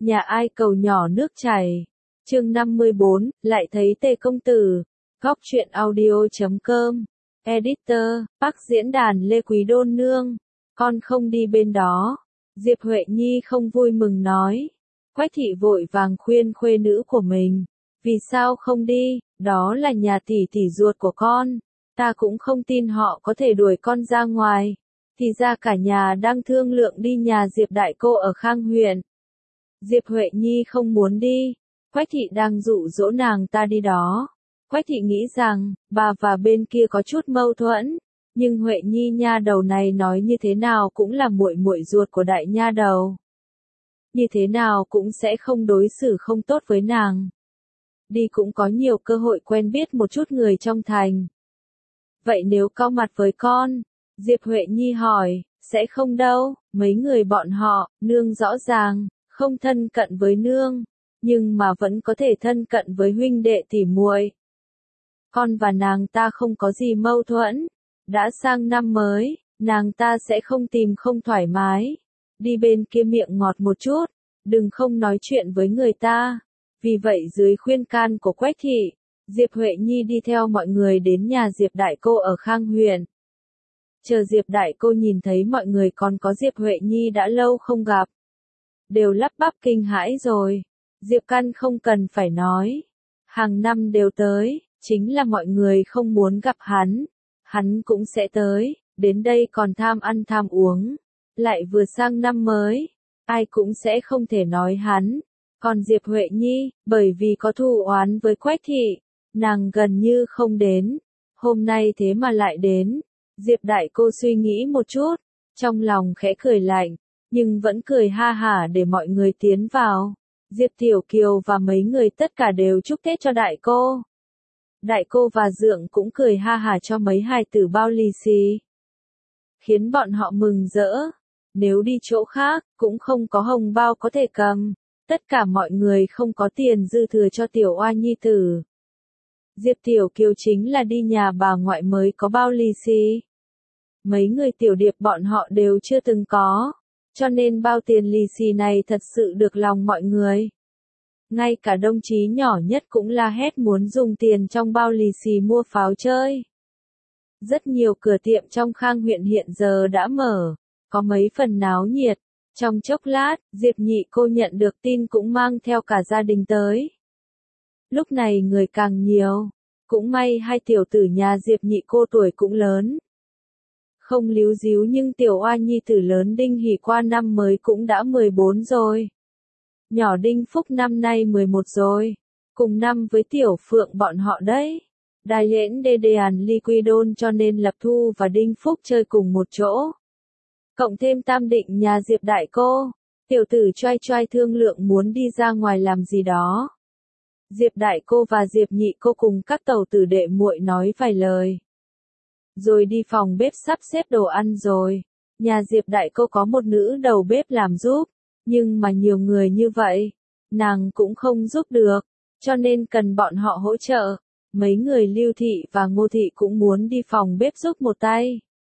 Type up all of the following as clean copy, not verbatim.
Nhà ai cầu nhỏ nước chảy. Chương 54, lại thấy Tề công tử. Góc truyện audio.com. Editor, Bắc diễn đàn Lê Quý Đôn nương. Con không đi bên đó. Diệp Huệ Nhi không vui mừng nói. Quách thị vội vàng khuyên khuê nữ của mình. Vì sao không đi, đó là nhà tỷ tỷ ruột của con. Ta cũng không tin họ có thể đuổi con ra ngoài. Thì ra cả nhà đang thương lượng đi nhà Diệp đại cô ở Khang huyện. Diệp Huệ Nhi không muốn đi. Quách thị đang dụ dỗ nàng ta đi đó. Quách thị nghĩ rằng, bà và bên kia có chút mâu thuẫn. Nhưng Huệ Nhi nha đầu này nói như thế nào cũng là muội muội ruột của đại nha đầu. Như thế nào cũng sẽ không đối xử không tốt với nàng. Đi cũng có nhiều cơ hội quen biết một chút người trong thành. Vậy nếu có mặt với con? Diệp Huệ Nhi hỏi, sẽ không đâu, mấy người bọn họ, nương rõ ràng, không thân cận với nương, nhưng mà vẫn có thể thân cận với huynh đệ tỉ muội. Con và nàng ta không có gì mâu thuẫn, đã sang năm mới, nàng ta sẽ không tìm không thoải mái. Đi bên kia miệng ngọt một chút, đừng không nói chuyện với người ta. Vì vậy dưới khuyên can của Quách thị, Diệp Huệ Nhi đi theo mọi người đến nhà Diệp đại cô ở Khang huyện. Chờ Diệp đại cô nhìn thấy mọi người còn có Diệp Huệ Nhi đã lâu không gặp. Đều lắp bắp kinh hãi rồi. Diệp Căn không cần phải nói. Hàng năm đều tới, chính là mọi người không muốn gặp hắn. Hắn cũng sẽ tới, đến đây còn tham ăn tham uống. Lại vừa sang năm mới, ai cũng sẽ không thể nói hắn. Còn Diệp Huệ Nhi, bởi vì có thù oán với Quách thị, nàng gần như không đến. Hôm nay thế mà lại đến. Diệp đại cô suy nghĩ một chút, trong lòng khẽ cười lạnh, nhưng vẫn cười ha hả để mọi người tiến vào. Diệp Tiểu Kiều và mấy người tất cả đều chúc Tết cho đại cô. Đại cô và Dượng cũng cười ha hả cho mấy hài tử bao lì xì. Khiến bọn họ mừng rỡ. Nếu đi chỗ khác, cũng không có hồng bao có thể cầm. Tất cả mọi người không có tiền dư thừa cho Tiểu Oa nhi tử. Diệp Tiểu Kiều chính là đi nhà bà ngoại mới có bao lì xì. Mấy người tiểu điệp bọn họ đều chưa từng có. Cho nên bao tiền lì xì này thật sự được lòng mọi người. Ngay cả đồng chí nhỏ nhất cũng la hét muốn dùng tiền trong bao lì xì mua pháo chơi. Rất nhiều cửa tiệm trong Khang huyện hiện giờ đã mở, có mấy phần náo nhiệt. Trong chốc lát, Diệp nhị cô nhận được tin cũng mang theo cả gia đình tới. Lúc này người càng nhiều, cũng may hai tiểu tử nhà Diệp nhị cô tuổi cũng lớn. Không líu díu nhưng tiểu oa nhi tử lớn Đinh Hỷ qua năm mới cũng đã 14 rồi. Nhỏ Đinh Phúc năm nay 11 rồi. Cùng năm với tiểu Phượng bọn họ đấy. Đài lễn đê đèn ly quy đôn cho nên Lập Thu và Đinh Phúc chơi cùng một chỗ. Cộng thêm Tam Định nhà Diệp đại cô. Tiểu tử choai choai thương lượng muốn đi ra ngoài làm gì đó. Diệp đại cô và Diệp nhị cô cùng các tàu tử đệ muội nói vài lời. Rồi đi phòng bếp sắp xếp đồ ăn rồi. Nhà Diệp đại cô có một nữ đầu bếp làm giúp. Nhưng mà nhiều người như vậy, nàng cũng không giúp được. Cho nên cần bọn họ hỗ trợ. Mấy người Lưu Thị và Ngô Thị cũng muốn đi phòng bếp giúp một tay.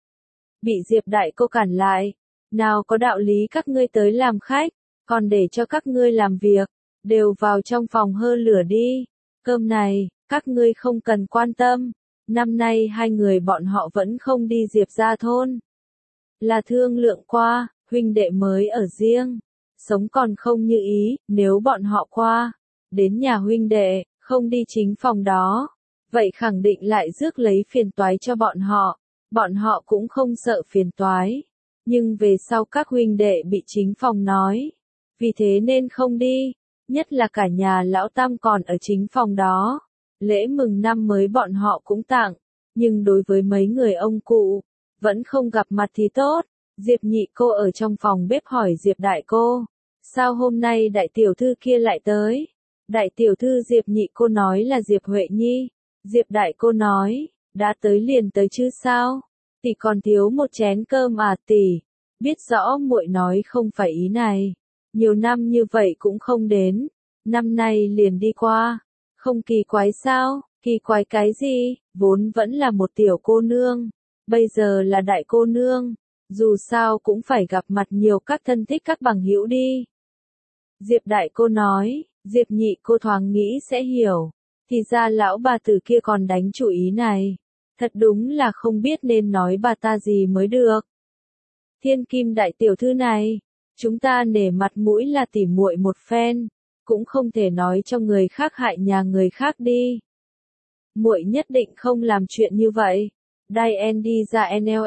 Bị Diệp đại cô cản lại. Nào có đạo lý các ngươi tới làm khách, còn để cho các ngươi làm việc. Đều vào trong phòng hơ lửa đi. Cơm này, các ngươi không cần quan tâm. Năm nay hai người bọn họ vẫn không đi Diệp gia thôn. Là thương lượng qua, huynh đệ mới ở riêng. Sống còn không như ý, nếu bọn họ qua. Đến nhà huynh đệ, không đi chính phòng đó. Vậy khẳng định lại rước lấy phiền toái cho bọn họ. Bọn họ cũng không sợ phiền toái. Nhưng về sau các huynh đệ bị chính phòng nói. Vì thế nên không đi. Nhất là cả nhà lão Tam còn ở chính phòng đó. Lễ mừng năm mới bọn họ cũng tặng. Nhưng đối với mấy người ông cụ, vẫn không gặp mặt thì tốt. Diệp nhị cô ở trong phòng bếp hỏi Diệp đại cô. Sao hôm nay đại tiểu thư kia lại tới? Đại tiểu thư Diệp nhị cô nói là Diệp Huệ Nhi. Diệp đại cô nói, đã tới liền tới chứ sao? Tỷ còn thiếu một chén cơm à tỷ? Biết rõ muội nói không phải ý này. Nhiều năm như vậy cũng không đến. Năm nay liền đi qua. Không kỳ quái sao? Kỳ quái cái gì? Vốn vẫn là một tiểu cô nương. Bây giờ là đại cô nương. Dù sao cũng phải gặp mặt nhiều các thân thích các bằng hữu đi. Diệp đại cô nói, Diệp nhị cô thoáng nghĩ sẽ hiểu. Thì ra lão bà tử kia còn đánh chủ ý này. Thật đúng là không biết nên nói bà ta gì mới được. Thiên kim đại tiểu thư này, chúng ta nể mặt mũi là tỉ muội một phen, cũng không thể nói cho người khác hại nhà người khác đi. Muội nhất định không làm chuyện như vậy. Dai đi ra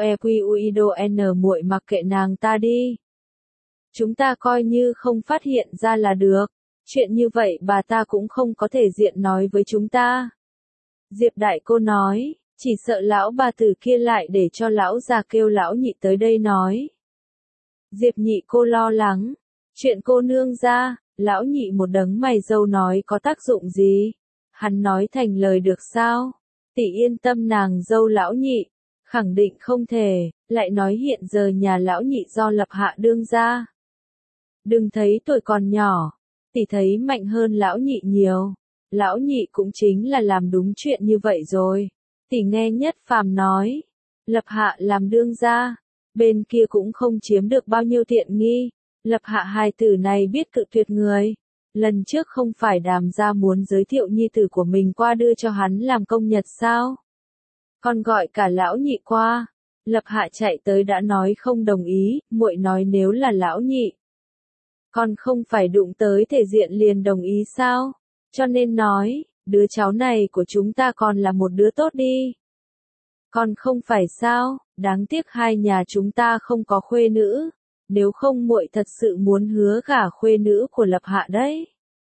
NLEQUIDO muội mặc kệ nàng ta đi. Chúng ta coi như không phát hiện ra là được. Chuyện như vậy bà ta cũng không có thể diện nói với chúng ta. Diệp đại cô nói, chỉ sợ lão bà tử kia lại để cho lão già kêu lão nhị tới đây nói. Diệp nhị cô lo lắng, chuyện cô nương ra, lão nhị một đấng mày râu nói có tác dụng gì? Hắn nói thành lời được sao? Tỷ yên tâm nàng dâu lão nhị, khẳng định không thể, lại nói hiện giờ nhà lão nhị do Lập Hạ đương ra. Đừng thấy tuổi còn nhỏ, tỷ thấy mạnh hơn lão nhị nhiều. Lão nhị cũng chính là làm đúng chuyện như vậy rồi. Tỷ nghe Nhất Phàm nói, Lập Hạ làm đương gia, bên kia cũng không chiếm được bao nhiêu tiện nghi. Lập Hạ hài tử này biết cự tuyệt người. Lần trước không phải Đàm gia muốn giới thiệu nhi tử của mình qua đưa cho hắn làm công nhật sao? Còn gọi cả lão nhị qua. Lập Hạ chạy tới đã nói không đồng ý, muội nói nếu là lão nhị. Còn không phải đụng tới thể diện liền đồng ý sao? Cho nên nói, đứa cháu này của chúng ta còn là một đứa tốt đi. Còn không phải sao, đáng tiếc hai nhà chúng ta không có khuê nữ. Nếu không muội thật sự muốn hứa gả khuê nữ của Lập Hạ đấy.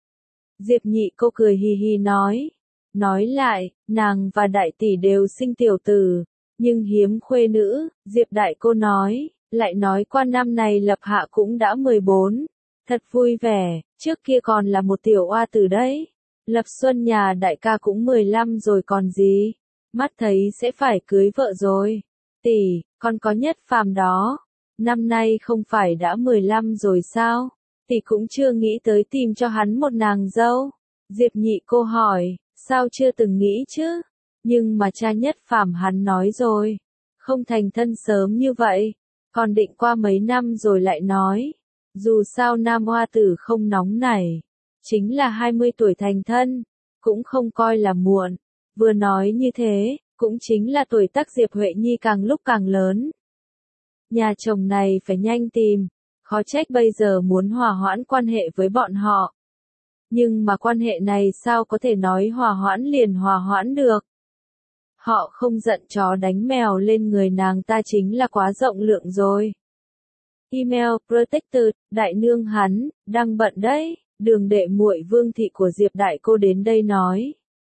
Diệp nhị cô cười hì hì nói. Nói lại, nàng và đại tỷ đều sinh tiểu tử, nhưng hiếm khuê nữ, Diệp đại cô nói, lại nói qua năm này Lập Hạ cũng đã 14. Thật vui vẻ, trước kia còn là một tiểu oa tử đấy. Lập Xuân nhà đại ca cũng 15 rồi còn gì. Mắt thấy sẽ phải cưới vợ rồi. Tỷ, còn có Nhất Phàm đó. Năm nay không phải đã 15 rồi sao? Tỷ cũng chưa nghĩ tới tìm cho hắn một nàng dâu. Diệp nhị cô hỏi, sao chưa từng nghĩ chứ? Nhưng mà cha Nhất Phàm hắn nói rồi. Không thành thân sớm như vậy. Còn định qua mấy năm rồi lại nói. Dù sao nam hoa tử không nóng nảy. Chính là 20 tuổi thành thân. Cũng không coi là muộn. Vừa nói như thế, cũng chính là tuổi tác Diệp Huệ Nhi càng lúc càng lớn. Nhà chồng này phải nhanh tìm, khó trách bây giờ muốn hòa hoãn quan hệ với bọn họ. Nhưng mà quan hệ này sao có thể nói hòa hoãn liền hòa hoãn được. Họ không giận chó đánh mèo lên người nàng ta chính là quá rộng lượng rồi. Email Protector, đại nương hắn, đang bận đấy, đường đệ muội Vương thị của Diệp đại cô đến đây nói.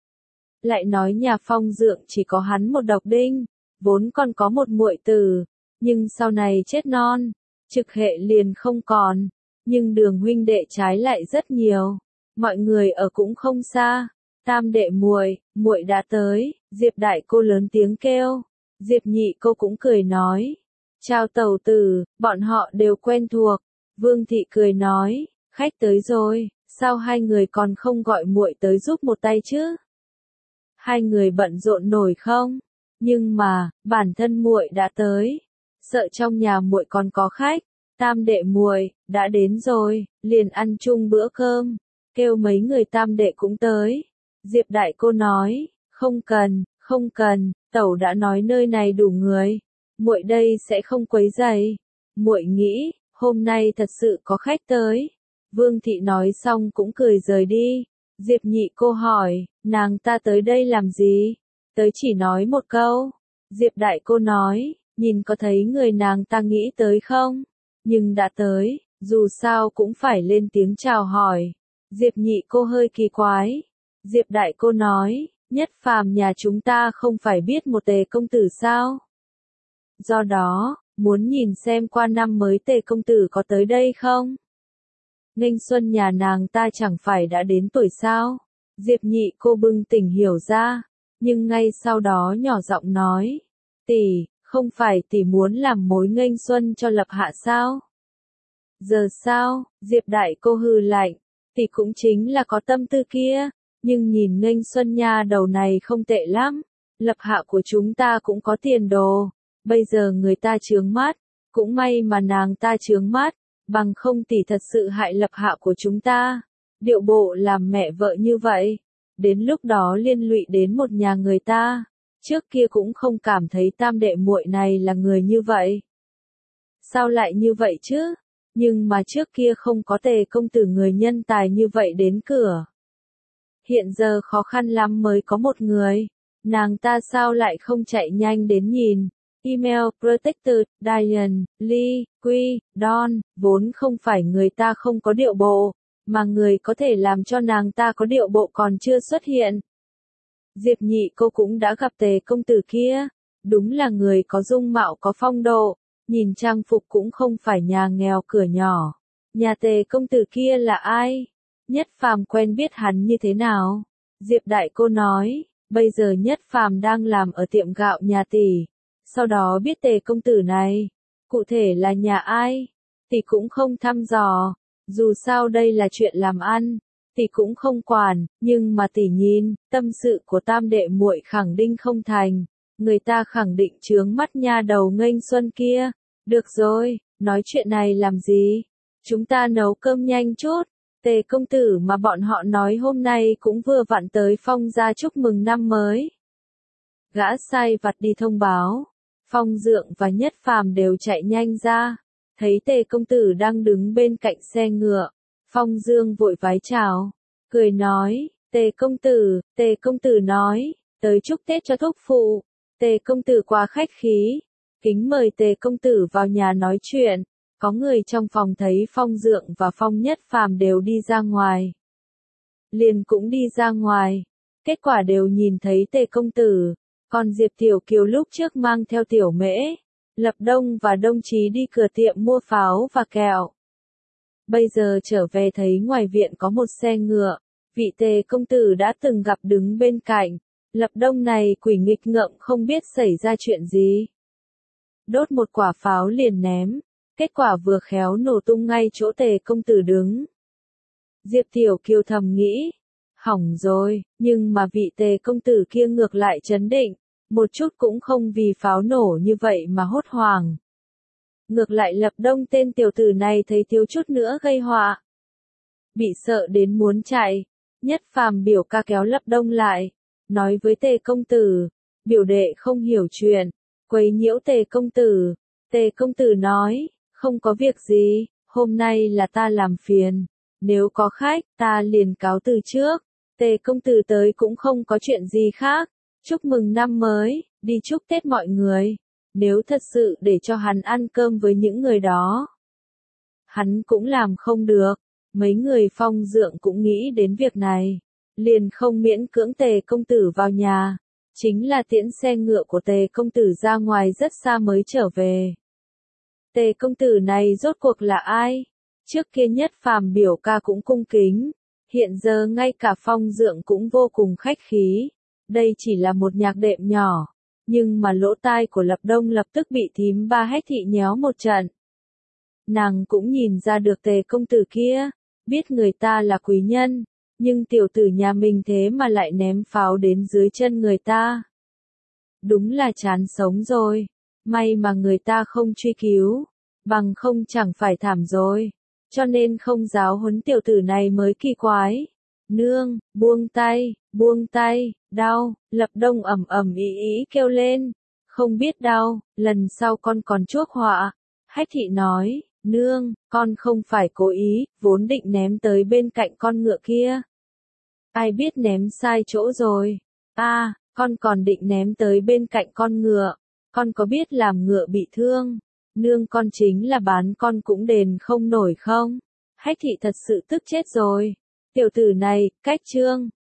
Lại nói nhà Phong Dượng chỉ có hắn một độc đinh, vốn còn có một muội tử. Nhưng sau này chết non, trực hệ liền không còn, nhưng đường huynh đệ trái lại rất nhiều, mọi người ở cũng không xa. Tam đệ muội, muội đã tới, Diệp đại cô lớn tiếng kêu. Diệp nhị cô cũng cười nói, chào tẩu tử, bọn họ đều quen thuộc. Vương thị cười nói, khách tới rồi, sao hai người còn không gọi muội tới giúp một tay chứ? Hai người bận rộn nổi không? Nhưng mà, bản thân muội đã tới. Sợ trong nhà muội còn có khách, tam đệ muội đã đến rồi, liền ăn chung bữa cơm, kêu mấy người tam đệ cũng tới. Diệp đại cô nói, không cần, tẩu đã nói nơi này đủ người, muội đây sẽ không quấy rầy. Muội nghĩ, hôm nay thật sự có khách tới. Vương thị nói xong cũng cười rời đi. Diệp nhị cô hỏi, nàng ta tới đây làm gì? Tới chỉ nói một câu. Diệp đại cô nói, nhìn có thấy người nàng ta nghĩ tới không? Nhưng đã tới, dù sao cũng phải lên tiếng chào hỏi. Diệp nhị cô hơi kỳ quái. Diệp đại cô nói, Nhất Phàm nhà chúng ta không phải biết một Tề công tử sao? Do đó, muốn nhìn xem qua năm mới Tề công tử có tới đây không? Nghênh xuân nhà nàng ta chẳng phải đã đến tuổi sao? Diệp nhị cô bừng tỉnh hiểu ra, nhưng ngay sau đó nhỏ giọng nói, tỷ, không phải tỷ muốn làm mối nghênh xuân cho Lập Hạ sao? Giờ sao? Diệp đại cô hừ lạnh, tỷ cũng chính là có tâm tư kia, nhưng nhìn nghênh xuân nha đầu này không tệ lắm, Lập Hạ của chúng ta cũng có tiền đồ, bây giờ người ta chướng mắt, cũng may mà nàng ta chướng mắt, bằng không tỷ thật sự hại lập hạ của chúng ta. Điệu bộ làm mẹ vợ như vậy, đến lúc đó liên lụy đến một nhà người ta, trước kia cũng không cảm thấy tam đệ muội này là người như vậy. Sao lại như vậy chứ? Nhưng mà trước kia không có Tề công tử người nhân tài như vậy đến cửa. Hiện giờ khó khăn lắm mới có một người, nàng ta sao lại không chạy nhanh đến nhìn. Email, Protector, Diane, Lee, Quy, Don, vốn không phải người ta không có điệu bộ, mà người có thể làm cho nàng ta có điệu bộ còn chưa xuất hiện. Diệp Nhị cô cũng đã gặp Tề công tử kia, đúng là người có dung mạo có phong độ, nhìn trang phục cũng không phải nhà nghèo cửa nhỏ. Nhà Tề công tử kia là ai? Nhất Phàm quen biết hắn như thế nào? Diệp đại cô nói, bây giờ Nhất Phàm đang làm ở tiệm gạo nhà tỷ, sau đó biết Tề công tử này, cụ thể là nhà ai, tỷ cũng không thăm dò, dù sao đây là chuyện làm ăn, tỷ cũng không quản, nhưng mà tỷ nhìn, tâm sự của tam đệ muội khẳng định không thành, người ta khẳng định chướng mắt nha đầu nghênh xuân kia. Được rồi, nói chuyện này làm gì? Chúng ta nấu cơm nhanh chút. Tề công tử mà bọn họ nói hôm nay cũng vừa vặn tới Phong gia chúc mừng năm mới. Gã sai vặt đi thông báo. Phong Dượng và Nhất Phàm đều chạy nhanh ra. Thấy Tề công tử đang đứng bên cạnh xe ngựa. Phong Dương vội vái chào. Cười nói, Tề công tử nói, tới chúc Tết cho thúc phụ. Tề công tử quá khách khí. Kính mời Tề công tử vào nhà nói chuyện. Có người trong phòng thấy Phong Dượng và Phong Nhất Phàm đều đi ra ngoài. Liền cũng đi ra ngoài. Kết quả đều nhìn thấy Tề công tử. Còn Diệp Tiểu Kiều lúc trước mang theo Tiểu Mễ, Lập Đông và Đông Chí đi cửa tiệm mua pháo và kẹo. Bây giờ trở về thấy ngoài viện có một xe ngựa. Vị Tề công tử đã từng gặp đứng bên cạnh. Lập Đông này quỷ nghịch ngợm không biết xảy ra chuyện gì. Đốt một quả pháo liền ném. Kết quả vừa khéo nổ tung ngay chỗ Tề công tử đứng. Diệp Tiểu Kiều thầm nghĩ, hỏng rồi, nhưng mà vị Tề công tử kia ngược lại trấn định, một chút cũng không vì pháo nổ như vậy mà hốt hoảng. Ngược lại Lập Đông tên tiểu tử này thấy thiếu chút nữa gây họa. Bị sợ đến muốn chạy, Nhất Phàm biểu ca kéo Lập Đông lại, nói với Tề công tử, biểu đệ không hiểu chuyện, quấy nhiễu Tề công tử. Tề công tử nói, không có việc gì, hôm nay là ta làm phiền, nếu có khách, ta liền cáo từ trước. Tề công tử tới cũng không có chuyện gì khác, chúc mừng năm mới, đi chúc Tết mọi người, nếu thật sự để cho hắn ăn cơm với những người đó. Hắn cũng làm không được, mấy người Phong Dượng cũng nghĩ đến việc này, liền không miễn cưỡng Tề công tử vào nhà, chính là tiễn xe ngựa của Tề công tử ra ngoài rất xa mới trở về. Tề công tử này rốt cuộc là ai? Trước kia Nhất Phàm biểu ca cũng cung kính, hiện giờ ngay cả Phong Dượng cũng vô cùng khách khí. Đây chỉ là một nhạc đệm nhỏ, nhưng mà lỗ tai của Lập Đông lập tức bị thím ba hét thị nhéo một trận. Nàng cũng nhìn ra được Tề công tử kia, biết người ta là quý nhân, nhưng tiểu tử nhà mình thế mà lại ném pháo đến dưới chân người ta. Đúng là chán sống rồi. May mà người ta không truy cứu, bằng không chẳng phải thảm rồi, cho nên không giáo huấn tiểu tử này mới kỳ quái. Nương, buông tay, đau, Lập Đông ầm ầm ý kêu lên, không biết đau, lần sau con còn chuốc họa. Hách thị nói, nương, con không phải cố ý, vốn định ném tới bên cạnh con ngựa kia. Ai biết ném sai chỗ rồi, con còn định ném tới bên cạnh con ngựa. Con có biết làm ngựa bị thương, nương con chính là bán con cũng đền không nổi không? Hách thị thật sự tức chết rồi. Tiểu tử này, cách trương,